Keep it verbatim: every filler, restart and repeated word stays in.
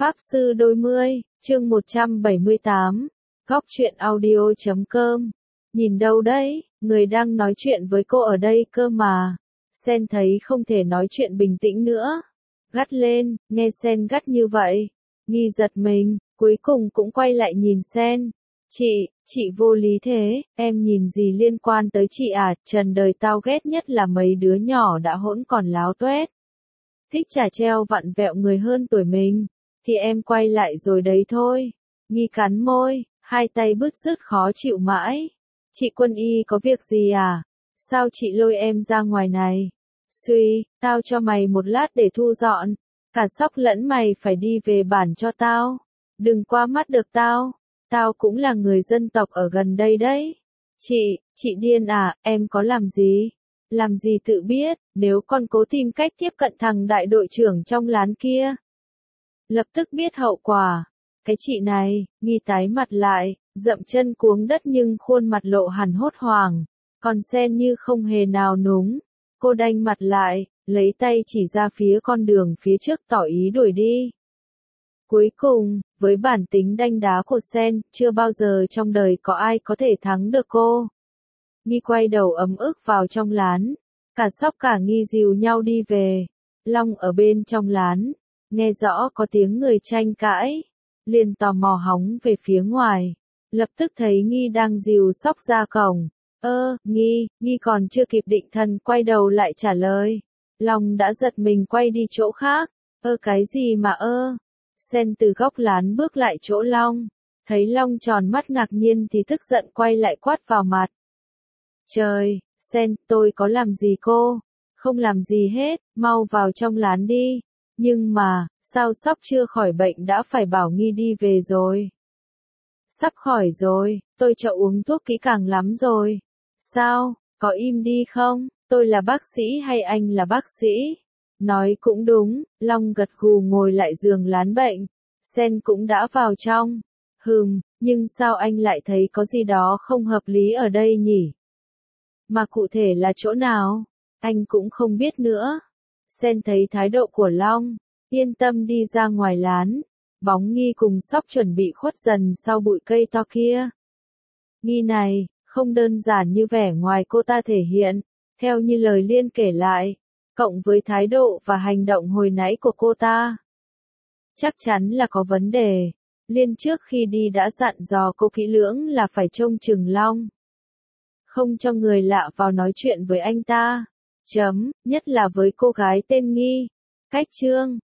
Pháp Sư Đôi Mươi, chương một trăm bảy mươi tám, góc truyện audio chấm com. Nhìn đâu đấy, người đang nói chuyện với cô ở đây cơ mà. Sen thấy không thể nói chuyện bình tĩnh nữa. Gắt lên, nghe Sen gắt như vậy. Nghi giật mình, cuối cùng cũng quay lại nhìn Sen. Chị, chị vô lý thế, em nhìn gì liên quan tới chị à, trần đời tao ghét nhất là mấy đứa nhỏ đã hỗn còn láo tuét. Thích chả treo vặn vẹo người hơn tuổi mình, thì em quay lại rồi đấy thôi. Nghi cắn môi, hai tay bứt rứt khó chịu mãi. Chị Quân Y có việc gì à? Sao chị lôi em ra ngoài này? Suy, tao cho mày một lát để thu dọn. Cả Sóc lẫn mày phải đi về bản cho tao. Đừng qua mắt được tao. Tao cũng là người dân tộc ở gần đây đấy. Chị, chị điên à, em có làm gì? Làm gì tự biết, nếu con cố tìm cách tiếp cận thằng đại đội trưởng trong lán kia. Lập tức biết hậu quả. Cái chị này, Nghi tái mặt lại, dậm chân cuống đất nhưng khuôn mặt lộ hẳn hốt hoảng. Còn Sen như không hề nào núng. Cô đanh mặt lại, lấy tay chỉ ra phía con đường phía trước tỏ ý đuổi đi. Cuối cùng, với bản tính đanh đá của Sen, chưa bao giờ trong đời có ai có thể thắng được cô. Nghi quay đầu ấm ức vào trong lán. Cả Sóc cả Nghi dìu nhau đi về. Long ở bên trong lán. Nghe rõ có tiếng người tranh cãi. Liền tò mò hóng về phía ngoài. Lập tức thấy Nghi đang dìu Sóc ra cổng. Ơ, Nghi, Nghi còn chưa kịp định thần quay đầu lại trả lời. Long đã giật mình quay đi chỗ khác. Ơ cái gì mà ơ? Sen từ góc lán bước lại chỗ Long. Thấy Long tròn mắt ngạc nhiên thì tức giận quay lại quát vào mặt. Trời, Sen, tôi có làm gì cô? Không làm gì hết, mau vào trong lán đi. Nhưng mà, sao Sóc chưa khỏi bệnh đã phải bảo Nghi đi về rồi? Sắp khỏi rồi, tôi cho uống thuốc kỹ càng lắm rồi. Sao, có im đi không? Tôi là bác sĩ hay anh là bác sĩ? Nói cũng đúng, Long gật gù ngồi lại giường lán bệnh. Sen cũng đã vào trong. Hừm, nhưng sao anh lại thấy có gì đó không hợp lý ở đây nhỉ? Mà cụ thể là chỗ nào? Anh cũng không biết nữa. Sen thấy thái độ của Long, yên tâm đi ra ngoài lán. Bóng Nghi cùng Sóc chuẩn bị khuất dần sau bụi cây to kia. Nghi này, không đơn giản như vẻ ngoài cô ta thể hiện, theo như lời Liên kể lại, cộng với thái độ và hành động hồi nãy của cô ta. Chắc chắn là có vấn đề. Liên trước khi đi đã dặn dò cô kỹ lưỡng là phải trông chừng Long. Không cho người lạ vào nói chuyện với anh ta. Chấm, nhất là với cô gái tên Nghi. Cách chương.